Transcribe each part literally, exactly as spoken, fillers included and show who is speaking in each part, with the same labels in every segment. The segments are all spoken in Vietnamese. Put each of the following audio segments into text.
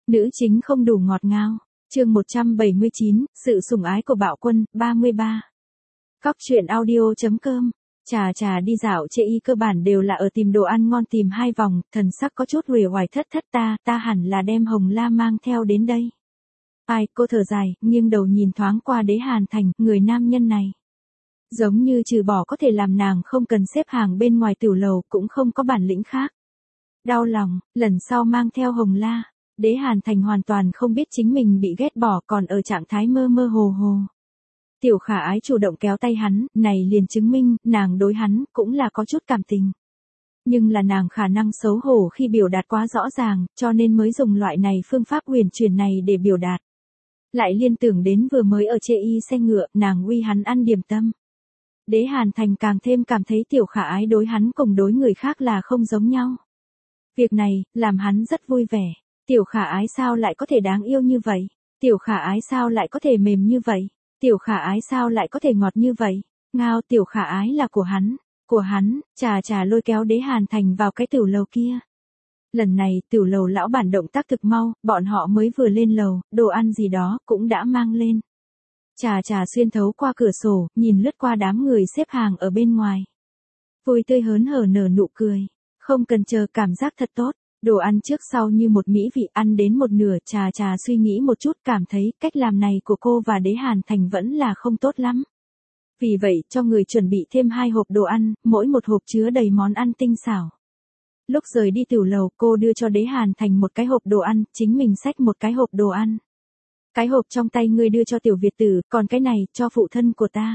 Speaker 1: Nữ chính không đủ ngọt ngào. Chương một trăm bảy mươi chín, sự sủng ái của Bạo Quân, ba mươi ba. Cóc truyện audio chấm com. Trà trà đi dạo chê y cơ bản đều là ở tìm đồ ăn ngon tìm hai vòng, thần sắc có chút uể oải thất thất ta, ta hẳn là đem Hồng La mang theo đến đây. Ai, cô thở dài, nghiêng đầu nhìn thoáng qua Đế Hàn Thành, người nam nhân này. Giống như trừ bỏ có thể làm nàng không cần xếp hàng bên ngoài tiểu lầu cũng không có bản lĩnh khác. Đau lòng, lần sau mang theo Hồng La. Đế Hàn Thành hoàn toàn không biết chính mình bị ghét bỏ còn ở trạng thái mơ mơ hồ hồ. Tiểu Khả Ái chủ động kéo tay hắn, này liền chứng minh, nàng đối hắn, cũng là có chút cảm tình. Nhưng là nàng khả năng xấu hổ khi biểu đạt quá rõ ràng, cho nên mới dùng loại này phương pháp huyền chuyển này để biểu đạt. Lại liên tưởng đến vừa mới ở chê y xe ngựa, nàng uy hắn ăn điểm tâm. Đế Hàn Thành càng thêm cảm thấy Tiểu Khả Ái đối hắn cùng đối người khác là không giống nhau. Việc này, làm hắn rất vui vẻ. Tiểu Khả Ái sao lại có thể đáng yêu như vậy? Tiểu Khả Ái sao lại có thể mềm như vậy? Tiểu Khả Ái sao lại có thể ngọt như vậy? Ngao, Tiểu Khả Ái là của hắn, của hắn. Trà trà lôi kéo Đế Hàn Thành vào cái tiểu lầu kia. Lần này, tiểu lầu lão bản động tác thực mau, bọn họ mới vừa lên lầu, đồ ăn gì đó cũng đã mang lên. Trà trà xuyên thấu qua cửa sổ, nhìn lướt qua đám người xếp hàng ở bên ngoài. Vui tươi hớn hở nở nụ cười, không cần chờ, cảm giác thật tốt. Đồ ăn trước sau như một mỹ vị, ăn đến một nửa, trà trà suy nghĩ một chút, cảm thấy cách làm này của cô và Đế Hàn Thành vẫn là không tốt lắm. Vì vậy, cho người chuẩn bị thêm hai hộp đồ ăn, mỗi một hộp chứa đầy món ăn tinh xảo. Lúc rời đi tiểu lầu, cô đưa cho Đế Hàn Thành một cái hộp đồ ăn, chính mình xách một cái hộp đồ ăn. Cái hộp trong tay ngươi đưa cho Tiểu Việt Tử, còn cái này, cho phụ thân của ta.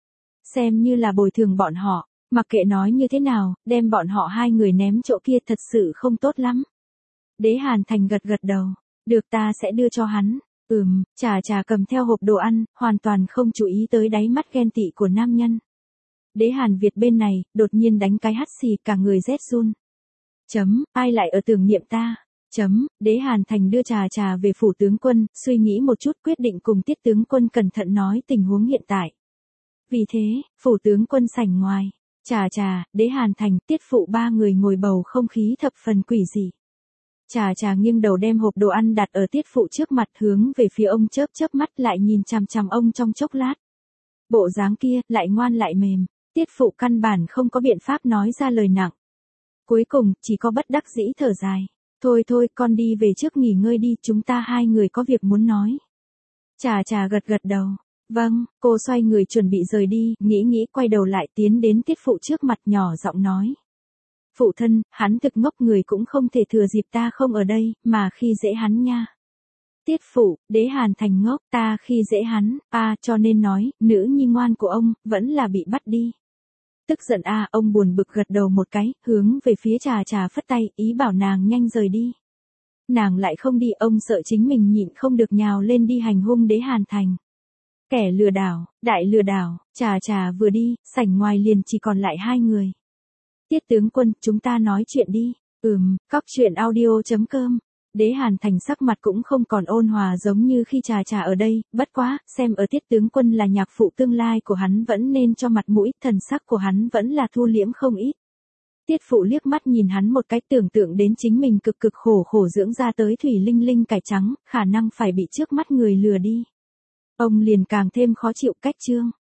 Speaker 1: Xem như là bồi thường bọn họ. Mặc kệ nói như thế nào, đem bọn họ hai người ném chỗ kia thật sự không tốt lắm. Đế Hàn Thành gật gật đầu. Được, ta sẽ đưa cho hắn. Ừm, trà trà cầm theo hộp đồ ăn, hoàn toàn không chú ý tới đáy mắt ghen tị của nam nhân. Đế Hàn Việt bên này, đột nhiên đánh cái hắt xì, cả người rét run. Chấm, ai lại ở tưởng niệm ta? Chấm, Đế Hàn Thành đưa trà trà về phủ tướng quân, suy nghĩ một chút quyết định cùng Tiết tướng quân cẩn thận nói tình huống hiện tại. Vì thế, phủ tướng quân sảnh ngoài. Trà trà, Đế Hàn Thành, Tiết phụ ba người ngồi bầu không khí thập phần quỷ dị. Trà trà nghiêng đầu đem hộp đồ ăn đặt ở Tiết phụ trước mặt hướng về phía ông chớp chớp mắt lại nhìn chằm chằm ông trong chốc lát. Bộ dáng kia, lại ngoan lại mềm, Tiết phụ căn bản không có biện pháp nói ra lời nặng. Cuối cùng, chỉ có bất đắc dĩ thở dài. Thôi thôi, con đi về trước nghỉ ngơi đi, chúng ta hai người có việc muốn nói. Trà trà gật gật đầu. Vâng, cô xoay người chuẩn bị rời đi, nghĩ nghĩ quay đầu lại tiến đến Tiết phụ trước mặt nhỏ giọng nói. Phụ thân, hắn thực ngốc, người cũng không thể thừa dịp ta không ở đây, mà khi dễ hắn nha. Tiết phụ, Đế Hàn Thành ngốc, ta khi dễ hắn, à, cho nên nói, nữ nhi ngoan của ông, vẫn là bị bắt đi. Tức giận a à, ông buồn bực gật đầu một cái, hướng về phía trà trà phất tay, ý bảo nàng nhanh rời đi. Nàng lại không đi, ông sợ chính mình nhịn không được nhào lên đi hành hung Đế Hàn Thành. Kẻ lừa đảo, đại lừa đảo, trà trà vừa đi, sảnh ngoài liền chỉ còn lại hai người. Tiết tướng quân, chúng ta nói chuyện đi. Ừm, cóc truyện audio chấm com. Đế Hàn Thành sắc mặt cũng không còn ôn hòa giống như khi trà trà ở đây, bất quá, xem ở Tiết tướng quân là nhạc phụ tương lai của hắn vẫn nên cho mặt mũi, thần sắc của hắn vẫn là thu liễm không ít. Tiết phụ liếc mắt nhìn hắn một cái, tưởng tượng đến chính mình cực cực khổ khổ dưỡng ra tới thủy linh linh cải trắng, khả năng phải bị trước mắt người lừa đi. Ông liền càng thêm khó chịu, cách chương.